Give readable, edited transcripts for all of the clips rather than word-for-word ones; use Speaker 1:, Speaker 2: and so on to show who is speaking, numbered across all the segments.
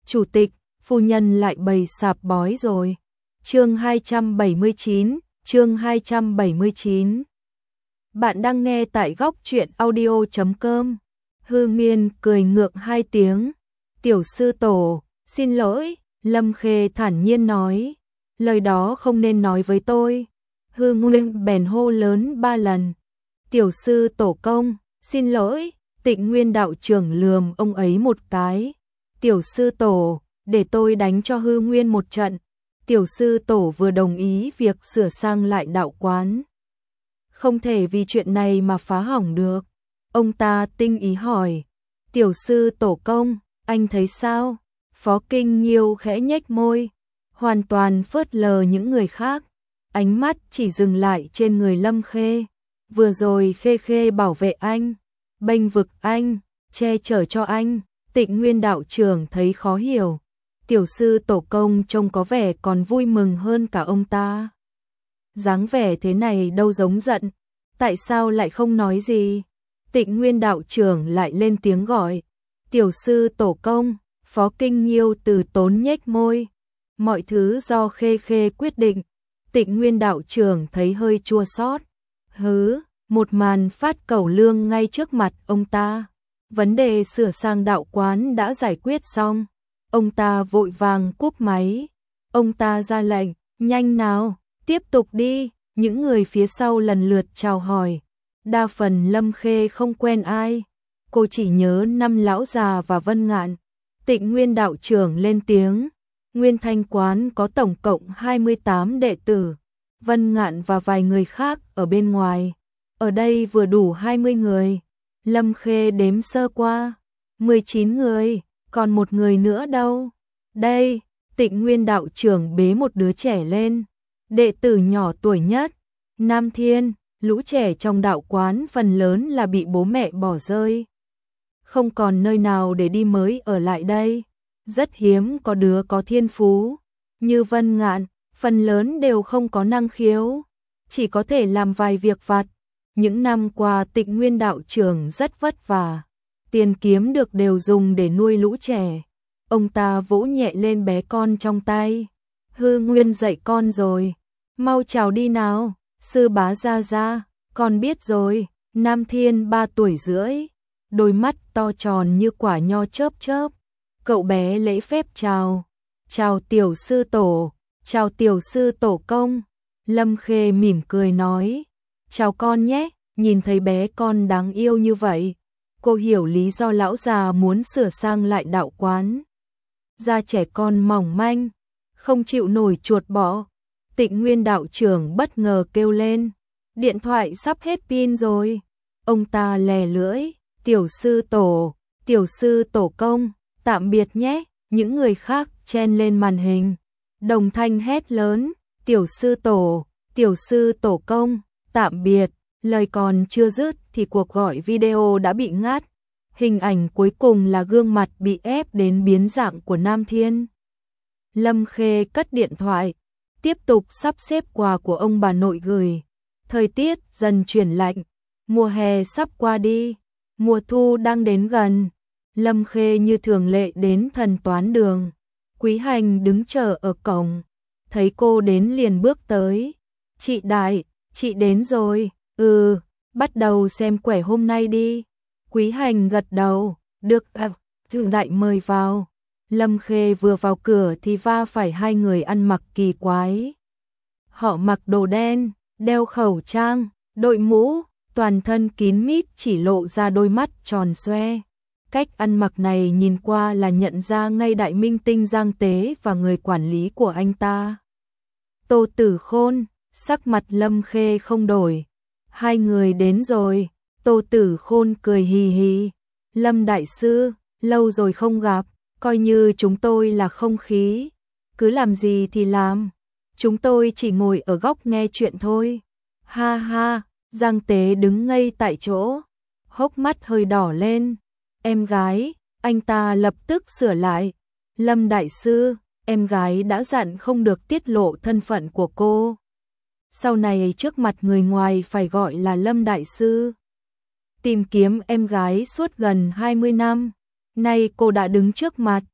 Speaker 1: Chủ tịch, phu nhân lại bày sạp bói rồi. Chương 279, chương 279. Bạn đang nghe tại góc truyện audio.com. Hư Miên cười ngượng hai tiếng. Tiểu sư tổ, xin lỗi, Lâm Khê thản nhiên nói. Lời đó không nên nói với tôi. Hư Nguyên bèn hô lớn 3 lần. Tiểu sư tổ công, xin lỗi. Tịnh Nguyên đạo trưởng lườm ông ấy một cái. Tiểu sư tổ, để tôi đánh cho Hư Nguyên một trận. Tiểu sư tổ vừa đồng ý việc sửa sang lại đạo quán. Không thể vì chuyện này mà phá hỏng được. Ông ta tinh ý hỏi. Tiểu sư tổ công, anh thấy sao? Phó Kinh Nhiêu khẽ nhếch môi, hoàn toàn phớt lờ những người khác. Ánh mắt chỉ dừng lại trên người Lâm Khê. Vừa rồi Khê Khê bảo vệ anh, bênh vực anh, che chở cho anh. Tịnh Nguyên đạo trưởng thấy khó hiểu. Tiểu sư tổ công trông có vẻ còn vui mừng hơn cả ông ta. Dáng vẻ thế này đâu giống giận. Tại sao lại không nói gì? Tịnh Nguyên đạo trưởng lại lên tiếng gọi. Tiểu sư tổ công. Phó Kinh Nhiêu từ tốn nhếch môi. Mọi thứ do Khê Khê quyết định. Tịnh Nguyên đạo trưởng thấy hơi chua xót. Một màn phát cẩu lương ngay trước mặt ông ta. Vấn đề sửa sang đạo quán đã giải quyết xong. Ông ta vội vàng cúp máy. Ông ta ra lệnh, nhanh nào, tiếp tục đi. Những người phía sau lần lượt chào hỏi. Đa phần Lâm Khê không quen ai. Cô chỉ nhớ năm lão già và Vân Ngạn. Tịnh Nguyên đạo trưởng lên tiếng. Nguyên Thanh quán có tổng cộng 28 đệ tử. Vân Ngạn và vài người khác ở bên ngoài. Ở đây vừa đủ 20 người. Lâm Khê đếm sơ qua. 19 người, còn một người nữa đâu? Đây, Tịnh Nguyên đạo trưởng bế một đứa trẻ lên. Đệ tử nhỏ tuổi nhất, Nam Thiên. Lũ trẻ trong đạo quán phần lớn là bị bố mẹ bỏ rơi. Không còn nơi nào để đi mới ở lại đây. Rất hiếm có đứa có thiên phú. Như Vân Ngạn, phần lớn đều không có năng khiếu. Chỉ có thể làm vài việc vặt. Những năm qua Tịnh Nguyên đạo trưởng rất vất vả. Tiền kiếm được đều dùng để nuôi lũ trẻ. Ông ta vỗ nhẹ lên bé con trong tay. Hư Nguyên dạy con rồi. Mau chào đi nào. Sư bá ra ra. Con biết rồi. Nam Thiên 3 tuổi rưỡi. Đôi mắt to tròn như quả nho chớp chớp. Cậu bé lễ phép chào. Chào tiểu sư tổ. Chào tiểu sư tổ công. Lâm Khê mỉm cười nói. Chào con nhé. Nhìn thấy bé con đáng yêu như vậy. Cô hiểu lý do lão già muốn sửa sang lại đạo quán. Da trẻ con mỏng manh, không chịu nổi chuột bọ. Tịnh Nguyên đạo trưởng bất ngờ kêu lên. Điện thoại sắp hết pin rồi. Ông ta lè lưỡi. Tiểu sư tổ công, tạm biệt nhé. Những người khác chen lên màn hình. Đồng thanh hét lớn. Tiểu sư tổ công, tạm biệt. Lời còn chưa dứt thì cuộc gọi video đã bị ngắt. Hình ảnh cuối cùng là gương mặt bị ép đến biến dạng của Nam Thiên. Lâm Khê cất điện thoại, tiếp tục sắp xếp quà của ông bà nội gửi. Thời tiết dần chuyển lạnh, mùa hè sắp qua đi, mùa thu đang đến gần. Lâm Khê như thường lệ đến thần toán đường. Quý Hành đứng chờ ở cổng, thấy cô đến liền bước tới. Chị Đại, chị đến rồi. Bắt đầu xem quẻ hôm nay đi. Quý Hành gật đầu. Được Thượng Đại mời vào. Lâm Khê vừa vào cửa thì va phải hai người ăn mặc kỳ quái. Họ mặc đồ đen, đeo khẩu trang, đội mũ, toàn thân kín mít chỉ lộ ra đôi mắt tròn xoe. Cách ăn mặc này nhìn qua là nhận ra ngay đại minh tinh Giang Tế và người quản lý của anh ta. Tô Tử Khôn, sắc mặt Lâm Khê không đổi. Hai người đến rồi. Tô Tử Khôn cười hì hì. Lâm đại sư, lâu rồi không gặp, coi như chúng tôi là không khí. Cứ làm gì thì làm. Chúng tôi chỉ ngồi ở góc nghe chuyện thôi. Ha ha, Giang Tế đứng ngây tại chỗ. Hốc mắt hơi đỏ lên. Em gái, anh ta lập tức sửa lại. Lâm đại sư, em gái đã dặn không được tiết lộ thân phận của cô. Sau này trước mặt người ngoài phải gọi là Lâm đại sư. Tìm kiếm em gái suốt gần 20 năm, nay cô đã đứng trước mặt,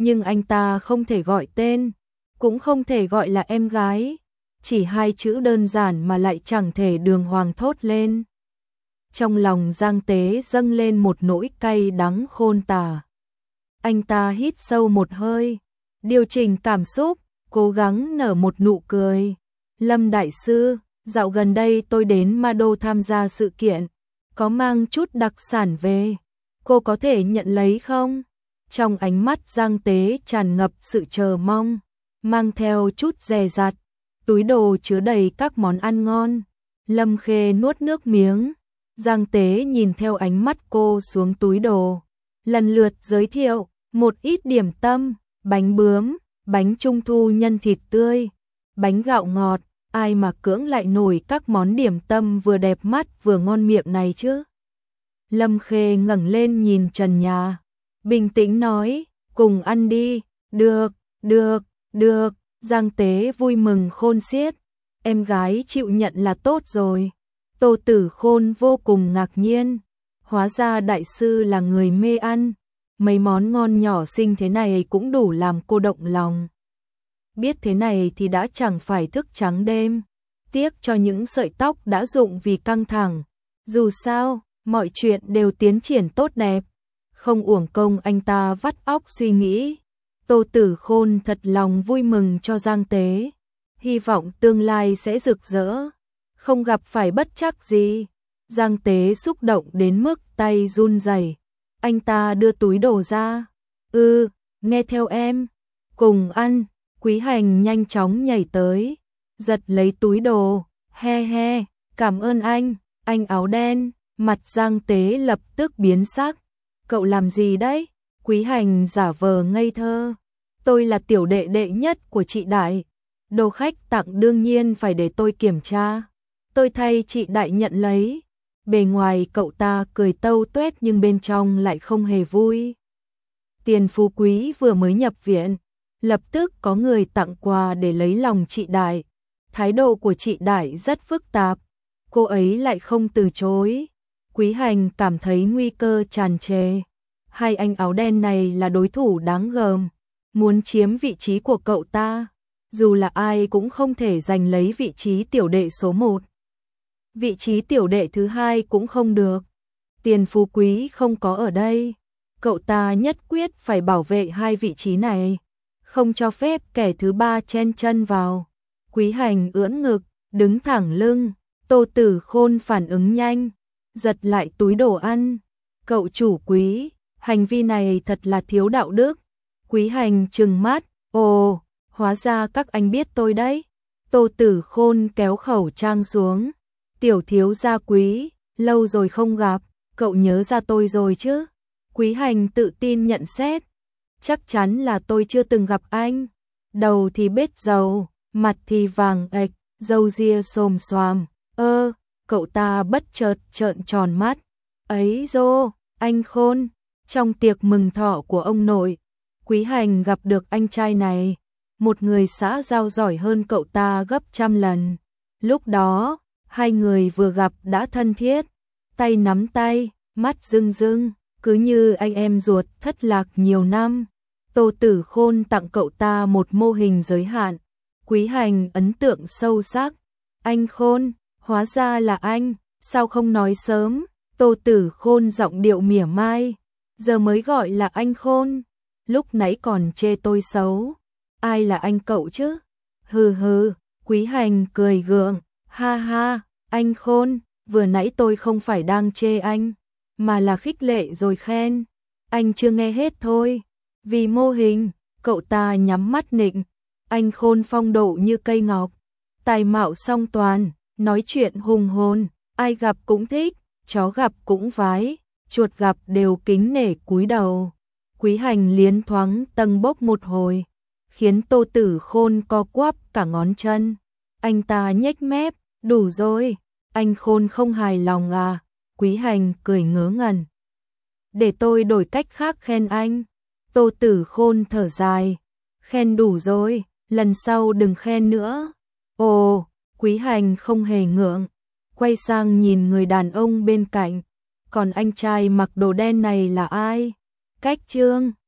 Speaker 1: nhưng anh ta không thể gọi tên, cũng không thể gọi là em gái, chỉ hai chữ đơn giản mà lại chẳng thể đường hoàng thốt lên. Trong lòng Giang Tế dâng lên một nỗi cay đắng khôn tả. Anh ta hít sâu một hơi, điều chỉnh cảm xúc, cố gắng nở một nụ cười. Lâm đại sư, dạo gần đây tôi đến Ma Đô tham gia sự kiện, có mang chút đặc sản về, cô có thể nhận lấy không? Trong ánh mắt Giang Tế tràn ngập sự chờ mong, mang theo chút dè dặt, túi đồ chứa đầy các món ăn ngon. Lâm Khê nuốt nước miếng, Giang Tế nhìn theo ánh mắt cô xuống túi đồ, lần lượt giới thiệu một ít điểm tâm, bánh bướm, bánh trung thu nhân thịt tươi, bánh gạo ngọt, ai mà cưỡng lại nổi các món điểm tâm vừa đẹp mắt vừa ngon miệng này chứ. Lâm Khê ngẩng lên nhìn trần nhà, bình tĩnh nói, cùng ăn đi, được, Giang Tế vui mừng khôn xiết, em gái chịu nhận là tốt rồi. Tô Tử Khôn vô cùng ngạc nhiên, hóa ra đại sư là người mê ăn, mấy món ngon nhỏ xinh thế này cũng đủ làm cô động lòng. Biết thế này thì đã chẳng phải thức trắng đêm, tiếc cho những sợi tóc đã rụng vì căng thẳng. Dù sao, mọi chuyện đều tiến triển tốt đẹp, không uổng công anh ta vắt óc suy nghĩ. Tô Tử Khôn thật lòng vui mừng cho Giang Tế, hy vọng tương lai sẽ rực rỡ, không gặp phải bất trắc gì. Giang Tế xúc động đến mức tay run rẩy. Anh ta đưa túi đồ ra. Nghe theo em, cùng ăn. Quý Hành nhanh chóng nhảy tới, giật lấy túi đồ, he, cảm ơn anh áo đen. Mặt Giang Tế lập tức biến sắc. Cậu làm gì đấy? Quý Hành giả vờ ngây thơ. Tôi là tiểu đệ đệ nhất của chị Đại, đồ khách tặng đương nhiên phải để tôi kiểm tra. Tôi thay chị Đại nhận lấy. Bề ngoài cậu ta cười tâu tuét nhưng bên trong lại không hề vui. Tiền Phú Quý vừa mới nhập viện, lập tức có người tặng quà để lấy lòng chị Đại. Thái độ của chị Đại rất phức tạp, cô ấy lại không từ chối. Quý Hành cảm thấy nguy cơ tràn trề. Hai anh áo đen này là đối thủ đáng gờm, muốn chiếm vị trí của cậu ta, dù là ai cũng không thể giành lấy vị trí tiểu đệ số 1. Vị trí tiểu đệ thứ 2 cũng không được. Tiền Phú Quý không có ở đây, cậu ta nhất quyết phải bảo vệ hai vị trí này, không cho phép kẻ thứ 3 chen chân vào. Quý Hành ưỡn ngực, đứng thẳng lưng. Tô Tử Khôn phản ứng nhanh, giật lại túi đồ ăn. Cậu chủ Quý, hành vi này thật là thiếu đạo đức. Quý Hành trừng mắt, ồ, hóa ra các anh biết tôi đấy. Tô Tử Khôn kéo khẩu trang xuống. Tiểu thiếu gia Quý, lâu rồi không gặp, cậu nhớ ra tôi rồi chứ? Quý Hành tự tin nhận xét. Chắc chắn là tôi chưa từng gặp anh. Đầu thì bết dầu, mặt thì vàng ệch, râu ria xồm xoàm. Cậu ta bất chợt trợn tròn mắt. Ấy dô, anh Khôn. Trong tiệc mừng thọ của ông nội, Quý Hành gặp được anh trai này, một người xã giao giỏi hơn cậu ta gấp trăm lần. Lúc đó, hai người vừa gặp đã thân thiết, tay nắm tay, mắt rưng rưng, cứ như anh em ruột thất lạc nhiều năm. Tô Tử Khôn tặng cậu ta một mô hình giới hạn. Quý Hành ấn tượng sâu sắc. Anh Khôn, hóa ra là anh, sao không nói sớm? Tô Tử Khôn giọng điệu mỉa mai. Giờ mới gọi là anh Khôn, lúc nãy còn chê tôi xấu. Ai là anh cậu chứ? Hừ, Quý Hành cười gượng. Ha, anh Khôn, vừa nãy tôi không phải đang chê anh, mà là khích lệ rồi khen. Anh chưa nghe hết thôi. Vì mô hình, cậu ta nhắm mắt nịnh. Anh Khôn phong độ như cây ngọc, tài mạo song toàn, nói chuyện hùng hồn, ai gặp cũng thích, chó gặp cũng vái, chuột gặp đều kính nể cúi đầu. Quý Hành liến thoáng tâng bốc một hồi, khiến Tô Tử Khôn co quắp cả ngón chân. Anh ta nhếch mép, đủ rồi, anh Khôn không hài lòng à? Quý Hành cười ngớ ngẩn. Để tôi đổi cách khác khen anh. Tô Tử Khôn thở dài, khen đủ rồi, lần sau đừng khen nữa. Ồ, Quý Hành không hề ngượng, quay sang nhìn người đàn ông bên cạnh. Còn anh trai mặc đồ đen này là ai? Cách Trương.